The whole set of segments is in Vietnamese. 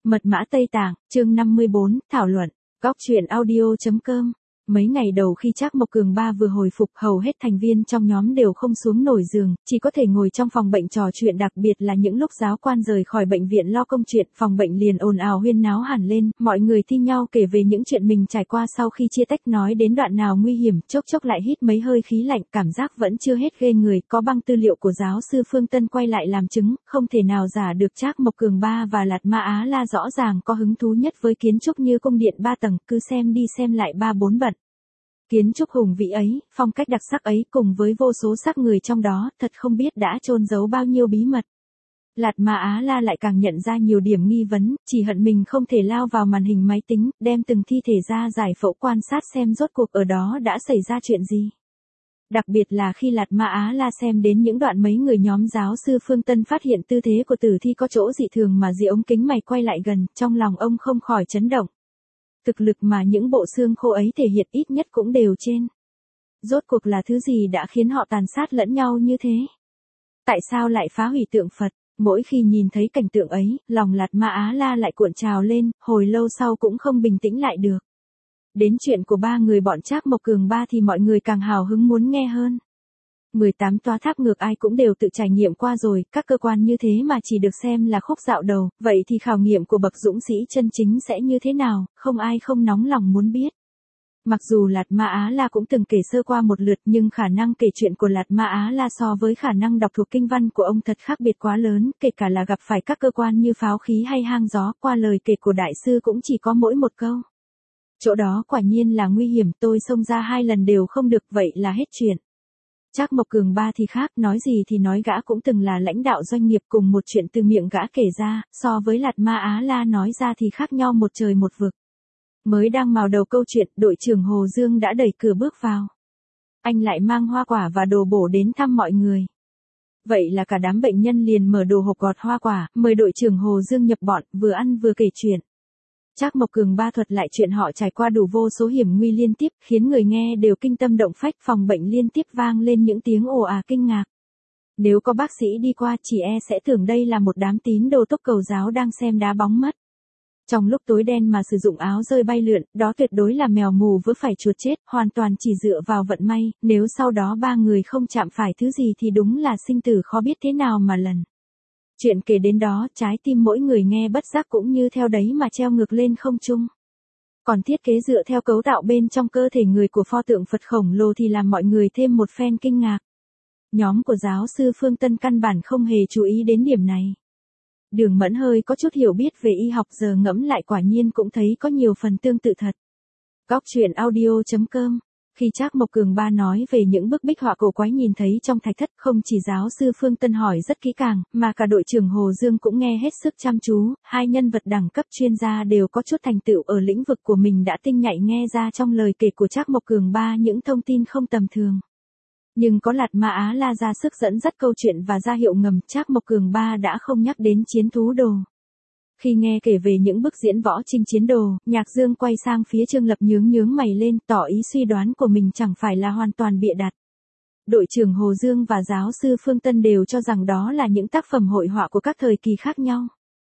Mật mã Tây Tạng, chương 54, thảo luận. Góc truyện audio.com. Mấy ngày đầu khi Trác Mộc Cường Ba vừa hồi phục, hầu hết thành viên trong nhóm đều không xuống nổi giường, chỉ có thể ngồi trong phòng bệnh trò chuyện, đặc biệt là những lúc giáo quan rời khỏi bệnh viện lo công chuyện, phòng bệnh liền ồn ào huyên náo hẳn lên, mọi người thi nhau kể về những chuyện mình trải qua sau khi chia tách, nói đến đoạn nào nguy hiểm, chốc chốc lại hít mấy hơi khí lạnh, cảm giác vẫn chưa hết ghê người, có băng tư liệu của giáo sư Phương Tân quay lại làm chứng, không thể nào giả được Trác Mộc Cường Ba và Lạt Ma Á La rõ ràng có hứng thú nhất với kiến trúc như cung điện 3 tầng, cứ xem đi xem lại 3-4 bận. Kiến trúc hùng vĩ ấy, phong cách đặc sắc ấy cùng với vô số xác người trong đó, thật không biết đã chôn giấu bao nhiêu bí mật. Lạt Ma Á La lại càng nhận ra nhiều điểm nghi vấn, chỉ hận mình không thể lao vào màn hình máy tính, đem từng thi thể ra giải phẫu quan sát xem rốt cuộc ở đó đã xảy ra chuyện gì. Đặc biệt là khi Lạt Ma Á La xem đến những đoạn mấy người nhóm giáo sư Phương Tân phát hiện tư thế của tử thi có chỗ dị thường mà dì ống kính mày quay lại gần, trong lòng ông không khỏi chấn động. Thực lực mà những bộ xương khô ấy thể hiện ít nhất cũng đều trên. Rốt cuộc là thứ gì đã khiến họ tàn sát lẫn nhau như thế? Tại sao lại phá hủy tượng Phật? Mỗi khi nhìn thấy cảnh tượng ấy, lòng Lạt Ma Á La lại cuộn trào lên, hồi lâu sau cũng không bình tĩnh lại được. Đến chuyện của ba người bọn Trác Mộc Cường Ba thì mọi người càng hào hứng muốn nghe hơn. 18 tòa tháp ngược ai cũng đều tự trải nghiệm qua rồi, các cơ quan như thế mà chỉ được xem là khúc dạo đầu, vậy thì khảo nghiệm của bậc dũng sĩ chân chính sẽ như thế nào, không ai không nóng lòng muốn biết. Mặc dù Lạt Ma Á La cũng từng kể sơ qua một lượt, nhưng khả năng kể chuyện của Lạt Ma Á La so với khả năng đọc thuộc kinh văn của ông thật khác biệt quá lớn, kể cả là gặp phải các cơ quan như pháo khí hay hang gió, qua lời kể của đại sư cũng chỉ có mỗi một câu. Chỗ đó quả nhiên là nguy hiểm, tôi xông ra 2 lần đều không được, vậy là hết chuyện. Trác Mộc Cường Ba thì khác, nói gì thì nói gã cũng từng là lãnh đạo doanh nghiệp, cùng một chuyện từ miệng gã kể ra, so với Lạt Ma Á La nói ra thì khác nhau một trời một vực. Mới đang mào đầu câu chuyện, đội trưởng Hồ Dương đã đẩy cửa bước vào. Anh lại mang hoa quả và đồ bổ đến thăm mọi người. Vậy là cả đám bệnh nhân liền mở đồ hộp gọt hoa quả, mời đội trưởng Hồ Dương nhập bọn, vừa ăn vừa kể chuyện. Trác Mộc Cường Ba thuật lại chuyện họ trải qua đủ vô số hiểm nguy liên tiếp, khiến người nghe đều kinh tâm động phách, phòng bệnh liên tiếp vang lên những tiếng ồ ả kinh ngạc. Nếu có bác sĩ đi qua chỉ sẽ tưởng đây là một đám tín đồ tốc cầu giáo đang xem đá bóng mất. Trong lúc tối đen mà sử dụng áo rơi bay lượn, đó tuyệt đối là mèo mù vớ phải chuột chết, hoàn toàn chỉ dựa vào vận may, nếu sau đó ba người không chạm phải thứ gì thì đúng là sinh tử khó biết thế nào mà lần. Chuyện kể đến đó, trái tim mỗi người nghe bất giác cũng như theo đấy mà treo ngược lên không trung. Còn thiết kế dựa theo cấu tạo bên trong cơ thể người của pho tượng Phật khổng lồ thì làm mọi người thêm một phen kinh ngạc. Nhóm của giáo sư Phương Tân căn bản không hề chú ý đến điểm này. Đường Mẫn hơi có chút hiểu biết về y học, giờ ngẫm lại quả nhiên cũng thấy có nhiều phần tương tự thật. Góc truyện audio.com. Khi Trác Mộc Cường Ba nói về những bức bích họa cổ quái nhìn thấy trong thạch thất, không chỉ giáo sư Phương Tân hỏi rất kỹ càng, mà cả đội trưởng Hồ Dương cũng nghe hết sức chăm chú, hai nhân vật đẳng cấp chuyên gia đều có chút thành tựu ở lĩnh vực của mình đã tinh nhạy nghe ra trong lời kể của Trác Mộc Cường Ba những thông tin không tầm thường. Nhưng có Lạt Ma Á La ra sức dẫn dắt câu chuyện và ra hiệu ngầm, Trác Mộc Cường Ba đã không nhắc đến chiến thú đồ. Khi nghe kể về những bức diễn võ chinh chiến đồ, Nhạc Dương quay sang phía Trương Lập nhướng mày lên, tỏ ý suy đoán của mình chẳng phải là hoàn toàn bịa đặt. Đội trưởng Hồ Dương và giáo sư Phương Tân đều cho rằng đó là những tác phẩm hội họa của các thời kỳ khác nhau.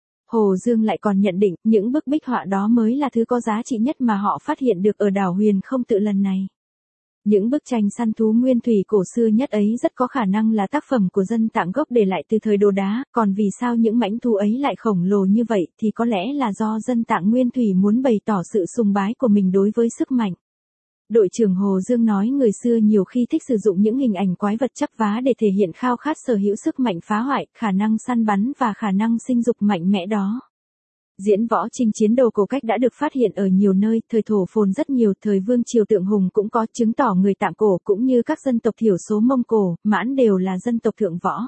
Hồ Dương lại còn nhận định, những bức bích họa đó mới là thứ có giá trị nhất mà họ phát hiện được ở đảo Huyền Không Tự lần này. Những bức tranh săn thú nguyên thủy cổ xưa nhất ấy rất có khả năng là tác phẩm của dân Tạng gốc để lại từ thời Đồ Đá, còn vì sao những mãnh thú ấy lại khổng lồ như vậy thì có lẽ là do dân Tạng nguyên thủy muốn bày tỏ sự sùng bái của mình đối với sức mạnh. Đội trưởng Hồ Dương nói người xưa nhiều khi thích sử dụng những hình ảnh quái vật chắp vá để thể hiện khao khát sở hữu sức mạnh phá hoại, khả năng săn bắn và khả năng sinh dục mạnh mẽ đó. Diễn võ chinh chiến đồ cổ cách đã được phát hiện ở nhiều nơi, thời Thổ Phồn rất nhiều, thời Vương Triều Tượng Hùng cũng có, chứng tỏ người Tạng cổ cũng như các dân tộc thiểu số Mông Cổ, Mãn đều là dân tộc thượng võ.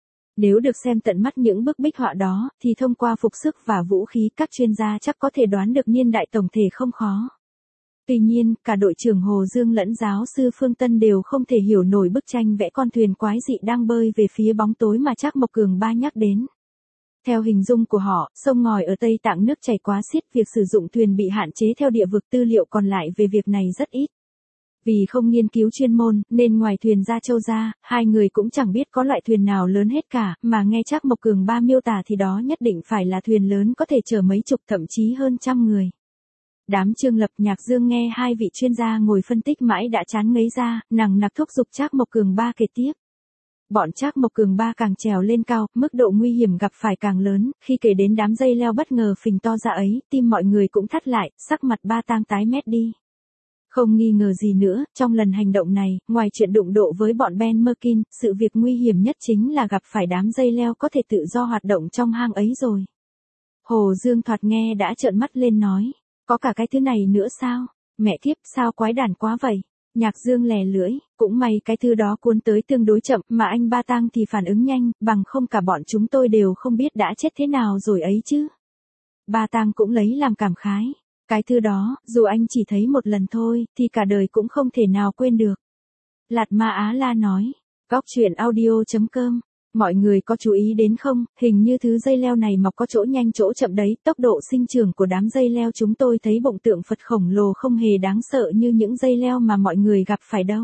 Nếu được xem tận mắt những bức bích họa đó, thì thông qua phục sức và vũ khí, các chuyên gia chắc có thể đoán được niên đại tổng thể không khó. Tuy nhiên, cả đội trưởng Hồ Dương lẫn giáo sư Phương Tân đều không thể hiểu nổi bức tranh vẽ con thuyền quái dị đang bơi về phía bóng tối mà Trác Mộc Cường Ba nhắc đến. Theo hình dung của họ, sông ngòi ở Tây Tạng nước chảy quá xiết, việc sử dụng thuyền bị hạn chế theo địa vực, tư liệu còn lại về việc này rất ít. Vì không nghiên cứu chuyên môn, nên ngoài thuyền Gia Châu ra, hai người cũng chẳng biết có loại thuyền nào lớn hết cả, mà nghe Trác Mộc Cường Ba miêu tả thì đó nhất định phải là thuyền lớn có thể chở mấy chục thậm chí hơn trăm người. Đám Trương Lập Nhạc Dương nghe hai vị chuyên gia ngồi phân tích mãi đã chán ngấy ra, nằng nặc thúc giục Trác Mộc Cường Ba kể tiếp. Bọn Trác Mộc Cường Ba càng trèo lên cao, mức độ nguy hiểm gặp phải càng lớn, khi kể đến đám dây leo bất ngờ phình to ra ấy, tim mọi người cũng thắt lại, sắc mặt Ba Tang tái mét đi. Không nghi ngờ gì nữa, trong lần hành động này, ngoài chuyện đụng độ với bọn Ben Merkin, sự việc nguy hiểm nhất chính là gặp phải đám dây leo có thể tự do hoạt động trong hang ấy rồi. Hồ Dương thoạt nghe đã trợn mắt lên nói, có cả cái thứ này nữa sao? Mẹ kiếp, sao quái đản quá vậy? Nhạc Dương lè lưỡi, cũng may cái thứ đó cuốn tới tương đối chậm mà anh Ba Tang thì phản ứng nhanh, bằng không cả bọn chúng tôi đều không biết đã chết thế nào rồi ấy chứ. Ba Tang cũng lấy làm cảm khái. Cái thứ đó, dù anh chỉ thấy một lần thôi, thì cả đời cũng không thể nào quên được. Lạt Ma Á La nói, góc truyện audio.com, mọi người có chú ý đến không, hình như thứ dây leo này mọc có chỗ nhanh chỗ chậm đấy, tốc độ sinh trưởng của đám dây leo chúng tôi thấy bụng tượng Phật khổng lồ không hề đáng sợ như những dây leo mà mọi người gặp phải đâu.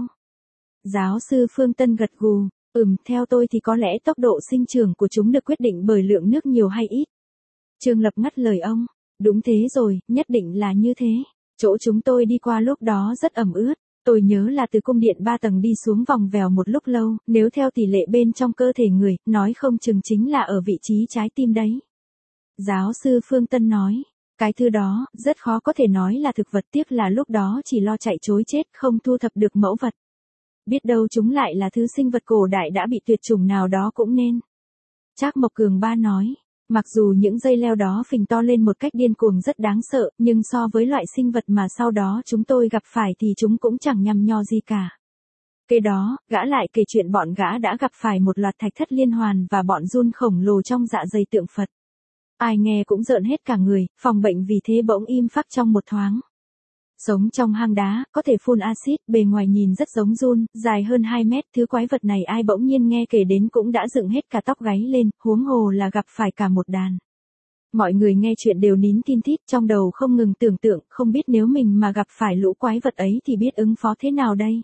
Giáo sư Phương Tân gật gù, theo tôi thì có lẽ tốc độ sinh trưởng của chúng được quyết định bởi lượng nước nhiều hay ít. Trương Lập ngắt lời ông. Đúng thế rồi, nhất định là như thế. Chỗ chúng tôi đi qua lúc đó rất ẩm ướt. Tôi nhớ là từ cung điện 3 tầng đi xuống vòng vèo một lúc lâu, nếu theo tỷ lệ bên trong cơ thể người, nói không chừng chính là ở vị trí trái tim đấy. Giáo sư Phương Tân nói, cái thứ đó, rất khó có thể nói là thực vật, tiếc là lúc đó chỉ lo chạy chối chết, không thu thập được mẫu vật. Biết đâu chúng lại là thứ sinh vật cổ đại đã bị tuyệt chủng nào đó cũng nên. Trác Mộc Cường Ba nói. Mặc dù những dây leo đó phình to lên một cách điên cuồng rất đáng sợ, nhưng so với loại sinh vật mà sau đó chúng tôi gặp phải thì chúng cũng chẳng nhằm nho gì cả. Kế đó, gã lại kể chuyện bọn gã đã gặp phải một loạt thạch thất liên hoàn và bọn giun khổng lồ trong dạ dày tượng Phật. Ai nghe cũng rợn hết cả người, phòng bệnh vì thế bỗng im phắc trong một thoáng. Sống trong hang đá, có thể phun axit, bề ngoài nhìn rất giống giun, dài hơn 2 mét, thứ quái vật này ai bỗng nhiên nghe kể đến cũng đã dựng hết cả tóc gáy lên, huống hồ là gặp phải cả một đàn. Mọi người nghe chuyện đều nín tin tít, trong đầu không ngừng tưởng tượng, không biết nếu mình mà gặp phải lũ quái vật ấy thì biết ứng phó thế nào đây.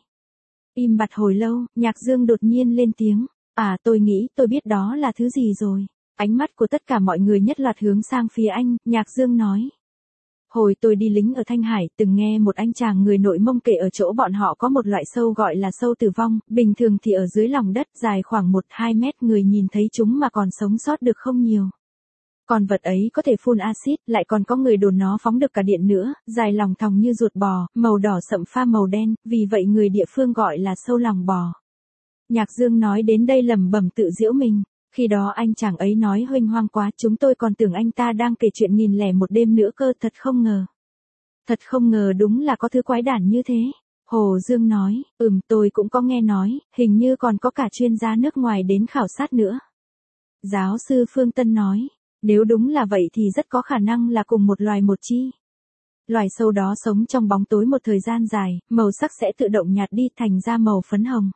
Im bặt hồi lâu, Nhạc Dương đột nhiên lên tiếng, tôi nghĩ tôi biết đó là thứ gì rồi. Ánh mắt của tất cả mọi người nhất loạt hướng sang phía anh, Nhạc Dương nói. Hồi tôi đi lính ở Thanh Hải, từng nghe một anh chàng người Nội Mông kể ở chỗ bọn họ có một loại sâu gọi là sâu tử vong, bình thường thì ở dưới lòng đất, dài khoảng 1-2 mét, người nhìn thấy chúng mà còn sống sót được không nhiều. Con vật ấy có thể phun axit, lại còn có người đồn nó phóng được cả điện nữa, dài lòng thòng như ruột bò, màu đỏ sậm pha màu đen, vì vậy người địa phương gọi là sâu lòng bò. Nhạc Dương nói đến đây lẩm bẩm tự giễu mình. Khi đó anh chàng ấy nói huênh hoang quá, chúng tôi còn tưởng anh ta đang kể chuyện 1001 đêm nữa cơ, thật không ngờ. Thật không ngờ đúng là có thứ quái đản như thế. Hồ Dương nói, tôi cũng có nghe nói, hình như còn có cả chuyên gia nước ngoài đến khảo sát nữa. Giáo sư Phương Tân nói, nếu đúng là vậy thì rất có khả năng là cùng một loài một chi. Loài sâu đó sống trong bóng tối một thời gian dài, màu sắc sẽ tự động nhạt đi thành ra màu phấn hồng.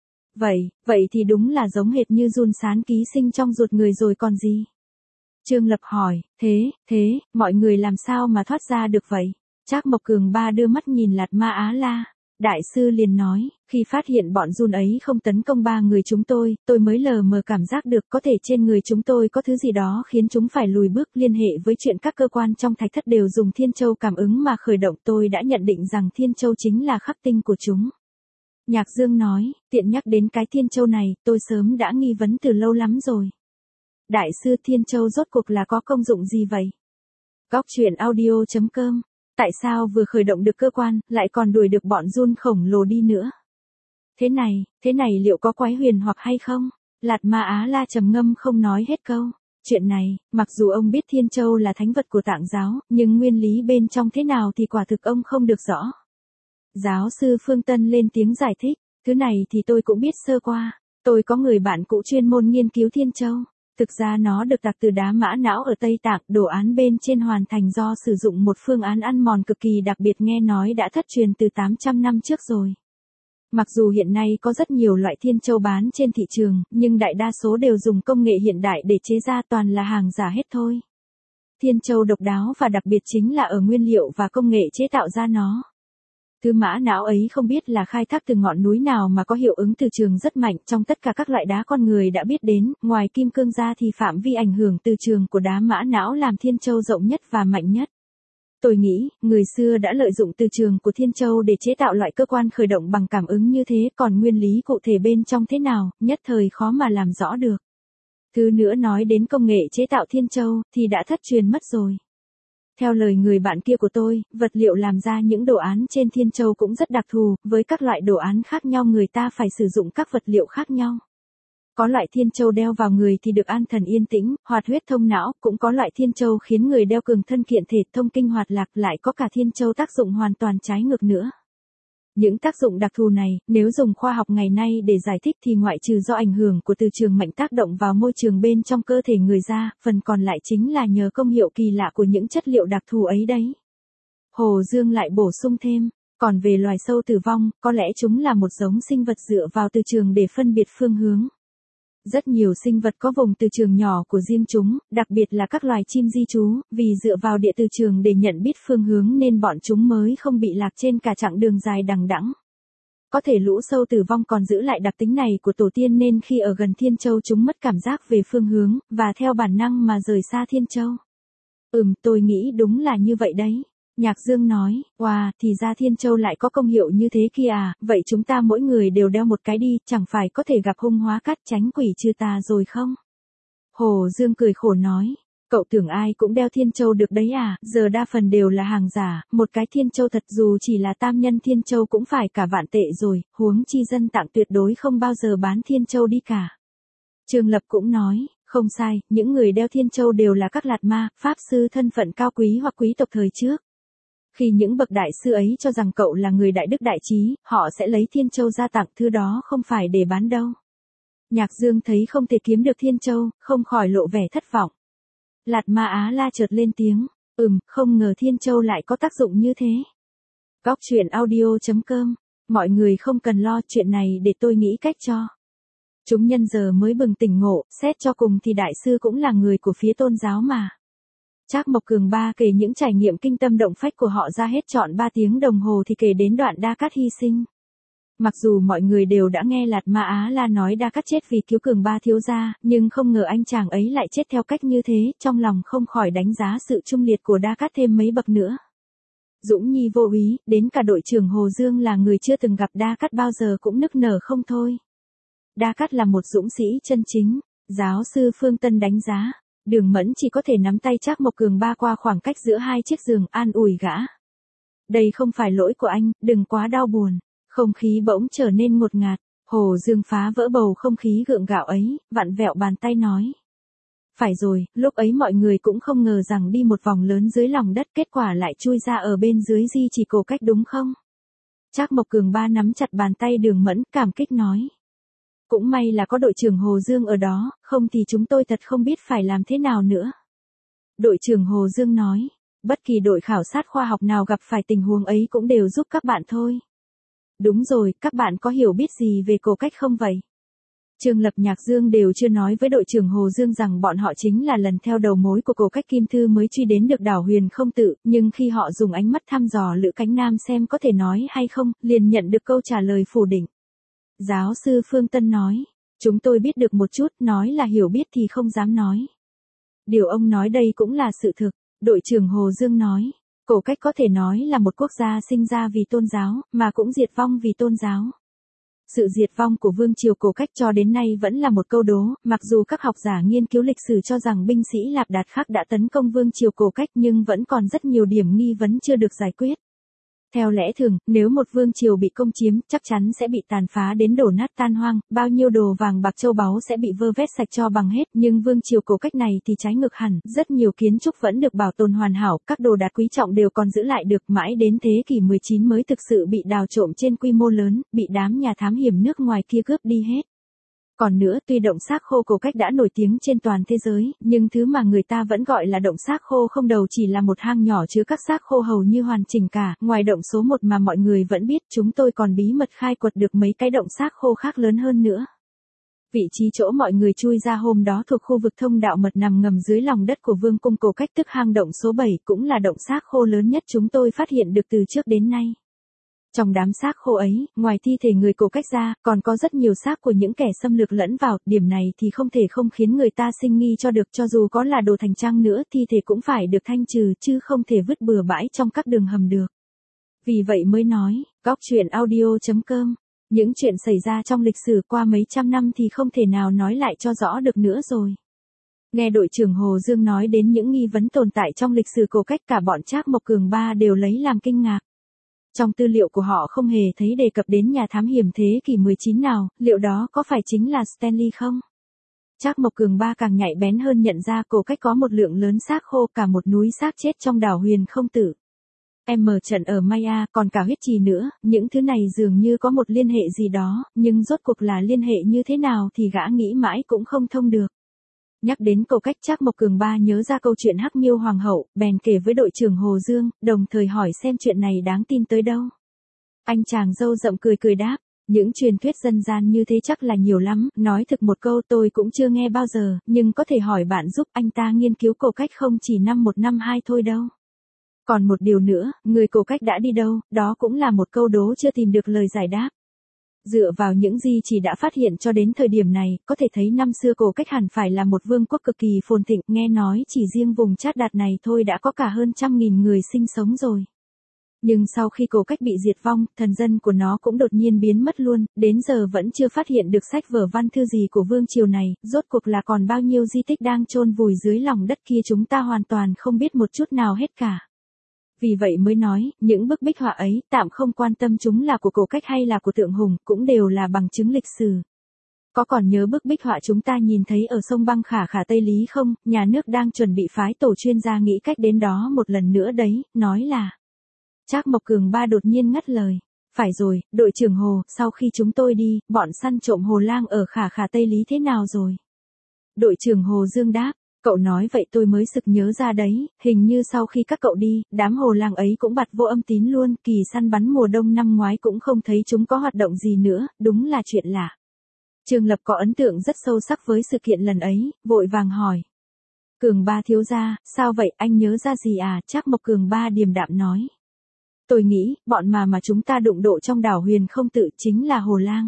Vậy thì đúng là giống hệt như giun sán ký sinh trong ruột người rồi còn gì. Trương Lập hỏi, thế, mọi người làm sao mà thoát ra được vậy? Trác Mộc Cường Ba đưa mắt nhìn Lạt Ma Á La. Đại sư liền nói, khi phát hiện bọn giun ấy không tấn công 3 người chúng tôi mới lờ mờ cảm giác được có thể trên người chúng tôi có thứ gì đó khiến chúng phải lùi bước, liên hệ với chuyện các cơ quan trong thạch thất đều dùng thiên châu cảm ứng mà khởi động, tôi đã nhận định rằng thiên châu chính là khắc tinh của chúng. Nhạc Dương nói, tiện nhắc đến cái thiên châu này, tôi sớm đã nghi vấn từ lâu lắm rồi. Đại sư, thiên châu rốt cuộc là có công dụng gì vậy? Góc truyện audio.com, tại sao vừa khởi động được cơ quan, lại còn đuổi được bọn giun khổng lồ đi nữa? Thế này liệu có quái huyền hoặc hay không? Lạt Ma Á La trầm ngâm không nói hết câu. Chuyện này, mặc dù ông biết thiên châu là thánh vật của Tạng giáo, nhưng nguyên lý bên trong thế nào thì quả thực ông không được rõ. Giáo sư Phương Tân lên tiếng giải thích, thứ này thì tôi cũng biết sơ qua. Tôi có người bạn cũ chuyên môn nghiên cứu thiên châu. Thực ra nó được tạc từ đá mã não ở Tây Tạng, đồ án bên trên hoàn thành do sử dụng một phương án ăn mòn cực kỳ đặc biệt, nghe nói đã thất truyền từ 800 năm trước rồi. Mặc dù hiện nay có rất nhiều loại thiên châu bán trên thị trường, nhưng đại đa số đều dùng công nghệ hiện đại để chế ra, toàn là hàng giả hết thôi. Thiên châu độc đáo và đặc biệt chính là ở nguyên liệu và công nghệ chế tạo ra nó. Thứ mã não ấy không biết là khai thác từ ngọn núi nào mà có hiệu ứng từ trường rất mạnh, trong tất cả các loại đá con người đã biết đến, ngoài kim cương ra thì phạm vi ảnh hưởng từ trường của đá mã não làm Thiên Châu rộng nhất và mạnh nhất. Tôi nghĩ, người xưa đã lợi dụng từ trường của Thiên Châu để chế tạo loại cơ quan khởi động bằng cảm ứng như thế, còn nguyên lý cụ thể bên trong thế nào, nhất thời khó mà làm rõ được. Thứ nữa nói đến công nghệ chế tạo Thiên Châu, thì đã thất truyền mất rồi. Theo lời người bạn kia của tôi, vật liệu làm ra những đồ án trên Thiên Châu cũng rất đặc thù, với các loại đồ án khác nhau người ta phải sử dụng các vật liệu khác nhau. Có loại Thiên Châu đeo vào người thì được an thần yên tĩnh, hoạt huyết thông não, cũng có loại Thiên Châu khiến người đeo cường thân kiện thể, thông kinh hoạt lạc, lại có cả Thiên Châu tác dụng hoàn toàn trái ngược nữa. Những tác dụng đặc thù này, nếu dùng khoa học ngày nay để giải thích thì ngoại trừ do ảnh hưởng của từ trường mạnh tác động vào môi trường bên trong cơ thể người ra, phần còn lại chính là nhờ công hiệu kỳ lạ của những chất liệu đặc thù ấy đấy. Hồ Dương lại bổ sung thêm, còn về loài sâu tử vong, có lẽ chúng là một giống sinh vật dựa vào từ trường để phân biệt phương hướng. Rất nhiều sinh vật có vùng từ trường nhỏ của riêng chúng, đặc biệt là các loài chim di trú, vì dựa vào địa từ trường để nhận biết phương hướng nên bọn chúng mới không bị lạc trên cả chặng đường dài đằng đẵng. Có thể lũ sâu tử vong còn giữ lại đặc tính này của tổ tiên nên khi ở gần Thiên Châu chúng mất cảm giác về phương hướng, và theo bản năng mà rời xa Thiên Châu. Tôi nghĩ đúng là như vậy đấy. Nhạc Dương nói, wow, thì ra Thiên Châu lại có công hiệu như thế kia à, vậy chúng ta mỗi người đều đeo một cái đi, chẳng phải có thể gặp hung hóa cát tránh quỷ trừ tà rồi không? Hồ Dương cười khổ nói, cậu tưởng ai cũng đeo Thiên Châu được đấy à, giờ đa phần đều là hàng giả, một cái Thiên Châu thật dù chỉ là tam nhân Thiên Châu cũng phải cả vạn tệ rồi, huống chi dân tạng tuyệt đối không bao giờ bán Thiên Châu đi cả. Trương Lập cũng nói, không sai, những người đeo Thiên Châu đều là các lạt ma, pháp sư thân phận cao quý hoặc quý tộc thời trước. Khi những bậc đại sư ấy cho rằng cậu là người đại đức đại trí, họ sẽ lấy Thiên Châu ra tặng, thứ đó không phải để bán đâu. Nhạc Dương thấy không thể kiếm được Thiên Châu, không khỏi lộ vẻ thất vọng. Lạt Ma Á La chợt lên tiếng, không ngờ Thiên Châu lại có tác dụng như thế. Góc truyện audio.com, mọi người không cần lo, chuyện này để tôi nghĩ cách cho. Chúng nhân giờ mới bừng tỉnh ngộ, xét cho cùng thì đại sư cũng là người của phía tôn giáo mà. Trác Mộc Cường Ba kể những trải nghiệm kinh tâm động phách của họ ra hết trọn 3 tiếng đồng hồ thì kể đến đoạn Đa Cát hy sinh. Mặc dù mọi người đều đã nghe Lạt Ma Á La nói Đa Cát chết vì cứu Cường Ba thiếu gia, nhưng không ngờ anh chàng ấy lại chết theo cách như thế, trong lòng không khỏi đánh giá sự trung liệt của Đa Cát thêm mấy bậc nữa. Dũng Nhi vô úy, đến cả đội trưởng Hồ Dương là người chưa từng gặp Đa Cát bao giờ cũng nức nở không thôi. Đa Cát là một dũng sĩ chân chính, giáo sư Phương Tân đánh giá. Đường Mẫn chỉ có thể nắm tay Trác Mộc Cường Ba qua khoảng cách giữa hai chiếc giường, an ủi gã. Đây không phải lỗi của anh, đừng quá đau buồn. Không khí bỗng trở nên ngột ngạt, Hồ Dương phá vỡ bầu không khí gượng gạo ấy, vặn vẹo bàn tay nói. Phải rồi, lúc ấy mọi người cũng không ngờ rằng đi một vòng lớn dưới lòng đất, kết quả lại chui ra ở bên dưới di chỉ Cổ Cách đúng không? Trác Mộc Cường Ba nắm chặt bàn tay Đường Mẫn, cảm kích nói. Cũng may là có đội trưởng Hồ Dương ở đó, không thì chúng tôi thật không biết phải làm thế nào nữa. Đội trưởng Hồ Dương nói, bất kỳ đội khảo sát khoa học nào gặp phải tình huống ấy cũng đều giúp các bạn thôi. Đúng rồi, các bạn có hiểu biết gì về Cổ Cách không vậy? Trương Lập Nhạc Dương đều chưa nói với đội trưởng Hồ Dương rằng bọn họ chính là lần theo đầu mối của Cổ Cách Kim Thư mới truy đến được đảo Huyền Không Tự, nhưng khi họ dùng ánh mắt thăm dò Lữ Cánh Nam xem có thể nói hay không, liền nhận được câu trả lời phủ định. Giáo sư Phương Tân nói, chúng tôi biết được một chút, nói là hiểu biết thì không dám nói. Điều ông nói đây cũng là sự thực, đội trưởng Hồ Dương nói, Cổ Cách có thể nói là một quốc gia sinh ra vì tôn giáo, mà cũng diệt vong vì tôn giáo. Sự diệt vong của vương triều Cổ Cách cho đến nay vẫn là một câu đố, mặc dù các học giả nghiên cứu lịch sử cho rằng binh sĩ Lạp Đạt Khắc đã tấn công vương triều Cổ Cách nhưng vẫn còn rất nhiều điểm nghi vấn chưa được giải quyết. Theo lẽ thường, nếu một vương triều bị công chiếm, chắc chắn sẽ bị tàn phá đến đổ nát tan hoang, bao nhiêu đồ vàng bạc châu báu sẽ bị vơ vét sạch cho bằng hết, nhưng vương triều Cổ Cách này thì trái ngược hẳn, rất nhiều kiến trúc vẫn được bảo tồn hoàn hảo, các đồ đạc quý trọng đều còn giữ lại được, mãi đến thế kỷ 19 mới thực sự bị đào trộm trên quy mô lớn, bị đám nhà thám hiểm nước ngoài kia cướp đi hết. Còn nữa, tuy động xác khô Cổ Cách đã nổi tiếng trên toàn thế giới, nhưng thứ mà người ta vẫn gọi là động xác khô không đầu chỉ là một hang nhỏ chứa các xác khô hầu như hoàn chỉnh cả, ngoài động số 1 mà mọi người vẫn biết, chúng tôi còn bí mật khai quật được mấy cái động xác khô khác lớn hơn nữa. Vị trí chỗ mọi người chui ra hôm đó thuộc khu vực thông đạo mật nằm ngầm dưới lòng đất của vương cung Cổ Cách, tức hang động số 7, cũng là động xác khô lớn nhất chúng tôi phát hiện được từ trước đến nay. Trong đám xác khô ấy, ngoài thi thể người Cổ Cách ra, còn có rất nhiều xác của những kẻ xâm lược lẫn vào, điểm này thì không thể không khiến người ta sinh nghi cho được, cho dù có là đồ thành trang nữa, thi thể cũng phải được thanh trừ chứ không thể vứt bừa bãi trong các đường hầm được. Vì vậy mới nói, góc truyện audio.com, những chuyện xảy ra trong lịch sử qua mấy trăm năm thì không thể nào nói lại cho rõ được nữa rồi. Nghe đội trưởng Hồ Dương nói đến những nghi vấn tồn tại trong lịch sử Cổ Cách, cả bọn Trác Mộc Cường ba đều lấy làm kinh ngạc. Trong tư liệu của họ không hề thấy đề cập đến nhà thám hiểm thế kỷ 19 nào, liệu đó có phải chính là Stanley không? Trác Mộc Cường ba càng nhạy bén hơn, nhận ra Cổ Cách có một lượng lớn xác khô, cả một núi xác chết trong đảo Huyền Không Tử. Trận ở Maya, còn cả huyết trì nữa, những thứ này dường như có một liên hệ gì đó, nhưng rốt cuộc là liên hệ như thế nào thì gã nghĩ mãi cũng không thông được. Nhắc đến Cổ Cách, Trác Mộc Cường ba nhớ ra câu chuyện Hắc Miêu Hoàng hậu, bèn kể với đội trưởng Hồ Dương, đồng thời hỏi xem chuyện này đáng tin tới đâu. Anh chàng râu rậm cười cười đáp, những truyền thuyết dân gian như thế chắc là nhiều lắm, nói thực một câu tôi cũng chưa nghe bao giờ, nhưng có thể hỏi bạn giúp, anh ta nghiên cứu Cổ Cách không chỉ năm 1 năm 2 thôi đâu. Còn một điều nữa, người Cổ Cách đã đi đâu, đó cũng là một câu đố chưa tìm được lời giải đáp. Dựa vào những gì chỉ đã phát hiện cho đến thời điểm này, có thể thấy năm xưa Cổ Cách hẳn phải là một vương quốc cực kỳ phồn thịnh, nghe nói chỉ riêng vùng Chát Đạt này thôi đã có cả hơn 100.000 người sinh sống rồi. Nhưng sau khi Cổ Cách bị diệt vong, thần dân của nó cũng đột nhiên biến mất luôn, đến giờ vẫn chưa phát hiện được sách vở văn thư gì của vương triều này, rốt cuộc là còn bao nhiêu di tích đang chôn vùi dưới lòng đất kia chúng ta hoàn toàn không biết một chút nào hết cả. Vì vậy mới nói, những bức bích họa ấy, tạm không quan tâm chúng là của Cổ Cách hay là của Tượng Hùng, cũng đều là bằng chứng lịch sử. Có còn nhớ bức bích họa chúng ta nhìn thấy ở sông Băng Khả Khả Tây Lý không? Nhà nước đang chuẩn bị phái tổ chuyên gia nghĩ cách đến đó một lần nữa đấy, nói là. Trác Mộc Cường ba đột nhiên ngắt lời. Phải rồi, đội trưởng Hồ, sau khi chúng tôi đi, bọn săn trộm hồ lang ở Khả Khả Tây Lý thế nào rồi? Đội trưởng Hồ Dương đáp. Cậu nói vậy tôi mới sực nhớ ra đấy, hình như sau khi các cậu đi, đám hồ lang ấy cũng bặt vô âm tín luôn, kỳ săn bắn mùa đông năm ngoái cũng không thấy chúng có hoạt động gì nữa, đúng là chuyện lạ. Trương Lập có ấn tượng rất sâu sắc với sự kiện lần ấy, vội vàng hỏi. Cường ba thiếu gia, sao vậy, anh nhớ ra gì à? Trác Mộc Cường ba điềm đạm nói. Tôi nghĩ, bọn mà chúng ta đụng độ trong đảo Huyền Không Tự chính là hồ lang.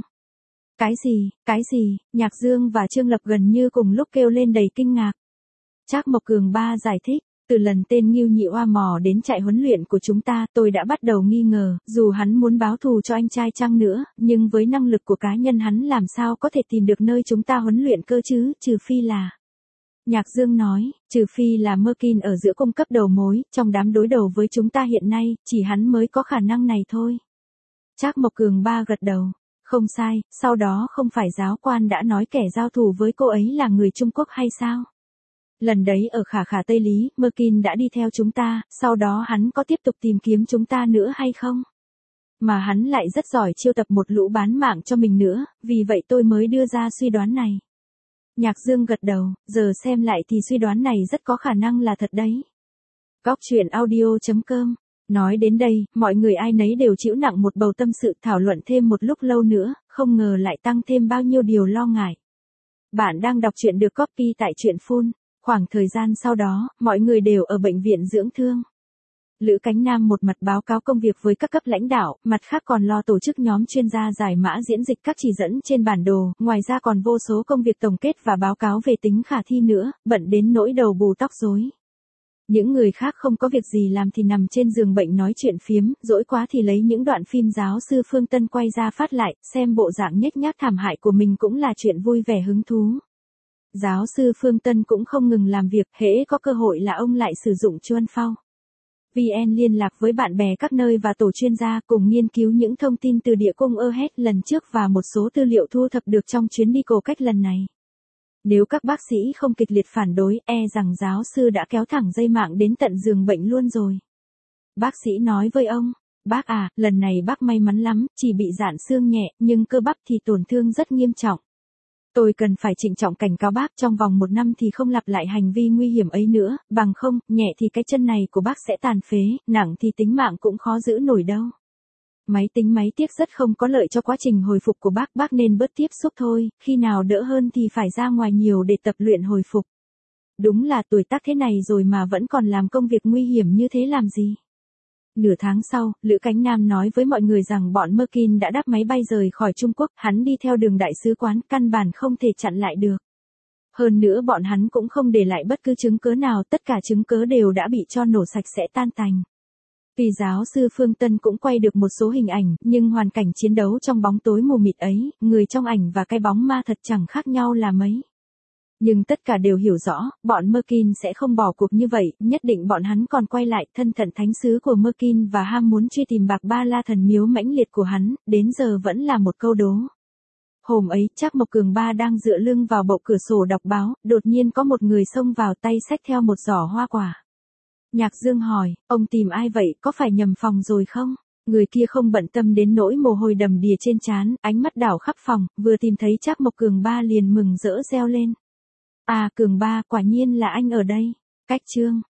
Cái gì, Nhạc Dương và Trương Lập gần như cùng lúc kêu lên đầy kinh ngạc. Trác Mộc Cường ba giải thích, từ lần tên Ngưu Nhị Oa mò đến trại huấn luyện của chúng ta, tôi đã bắt đầu nghi ngờ, dù hắn muốn báo thù cho anh trai chăng nữa, nhưng với năng lực của cá nhân hắn làm sao có thể tìm được nơi chúng ta huấn luyện cơ chứ, trừ phi là. Nhạc Dương nói, trừ phi là Merkin ở giữa cung cấp đầu mối, trong đám đối đầu với chúng ta hiện nay, chỉ hắn mới có khả năng này thôi. Trác Mộc Cường ba gật đầu, không sai, sau đó không phải giáo quan đã nói kẻ giao thủ với cô ấy là người Trung Quốc hay sao? Lần đấy ở Khả Khả Tây Lý, Merkin đã đi theo chúng ta, sau đó hắn có tiếp tục tìm kiếm chúng ta nữa hay không? Mà hắn lại rất giỏi chiêu tập một lũ bán mạng cho mình nữa, vì vậy tôi mới đưa ra suy đoán này. Nhạc Dương gật đầu, giờ xem lại thì suy đoán này rất có khả năng là thật đấy. Góc truyện audio.com. Nói đến đây, mọi người ai nấy đều chịu nặng một bầu tâm sự, thảo luận thêm một lúc lâu nữa, không ngờ lại tăng thêm bao nhiêu điều lo ngại. Bạn đang đọc truyện được copy tại truyện Phun. Khoảng thời gian sau đó, mọi người đều ở bệnh viện dưỡng thương. Lữ Cánh Nam một mặt báo cáo công việc với các cấp lãnh đạo, mặt khác còn lo tổ chức nhóm chuyên gia giải mã diễn dịch các chỉ dẫn trên bản đồ, ngoài ra còn vô số công việc tổng kết và báo cáo về tính khả thi nữa, bận đến nỗi đầu bù tóc rối. Những người khác không có việc gì làm thì nằm trên giường bệnh nói chuyện phiếm, dỗi quá thì lấy những đoạn phim giáo sư Phương Tân quay ra phát lại, xem bộ dạng nhếch nhác thảm hại của mình cũng là chuyện vui vẻ hứng thú. Giáo sư Phương Tân cũng không ngừng làm việc, hễ có cơ hội là ông lại sử dụng Chuan Phao VN liên lạc với bạn bè các nơi và tổ chuyên gia cùng nghiên cứu những thông tin từ địa cung Erhet lần trước và một số tư liệu thu thập được trong chuyến đi Cổ Cách lần này. Nếu các bác sĩ không kịch liệt phản đối, rằng giáo sư đã kéo thẳng dây mạng đến tận giường bệnh luôn rồi. Bác sĩ nói với ông, bác à, lần này bác may mắn lắm, chỉ bị rạn xương nhẹ, nhưng cơ bắp thì tổn thương rất nghiêm trọng. Tôi cần phải trịnh trọng cảnh cáo bác trong vòng 1 năm thì không lặp lại hành vi nguy hiểm ấy nữa, bằng không, nhẹ thì cái chân này của bác sẽ tàn phế, nặng thì tính mạng cũng khó giữ nổi đâu. Máy tiếc rất không có lợi cho quá trình hồi phục của bác nên bớt tiếp xúc thôi, khi nào đỡ hơn thì phải ra ngoài nhiều để tập luyện hồi phục. Đúng là tuổi tác thế này rồi mà vẫn còn làm công việc nguy hiểm như thế làm gì. Nửa tháng sau, Lữ Cánh Nam nói với mọi người rằng bọn Merkin đã đáp máy bay rời khỏi Trung Quốc, hắn đi theo đường đại sứ quán, căn bản không thể chặn lại được. Hơn nữa bọn hắn cũng không để lại bất cứ chứng cớ nào, tất cả chứng cớ đều đã bị cho nổ sạch sẽ tan tành. Tuy giáo sư Phương Tân cũng quay được một số hình ảnh, nhưng hoàn cảnh chiến đấu trong bóng tối mù mịt ấy, người trong ảnh và cái bóng ma thật chẳng khác nhau là mấy. Nhưng tất cả đều hiểu rõ, bọn Merkin sẽ không bỏ cuộc như vậy, nhất định bọn hắn còn quay lại. Thân thận thánh sứ của Merkin và ham muốn truy tìm bạc ba la thần miếu mãnh liệt của hắn, đến giờ vẫn là một câu đố. Hôm ấy, Trác Mộc Cường Ba đang dựa lưng vào bậu cửa sổ đọc báo, đột nhiên có một người xông vào, tay xách theo một giỏ hoa quả. Nhạc Dương hỏi, ông tìm ai vậy, có phải nhầm phòng rồi không? Người kia không bận tâm đến nỗi mồ hôi đầm đìa trên trán, ánh mắt đảo khắp phòng, vừa tìm thấy Trác Mộc Cường Ba liền mừng rỡ reo lên. À, Cường Ba, quả nhiên là anh ở đây. Cách chương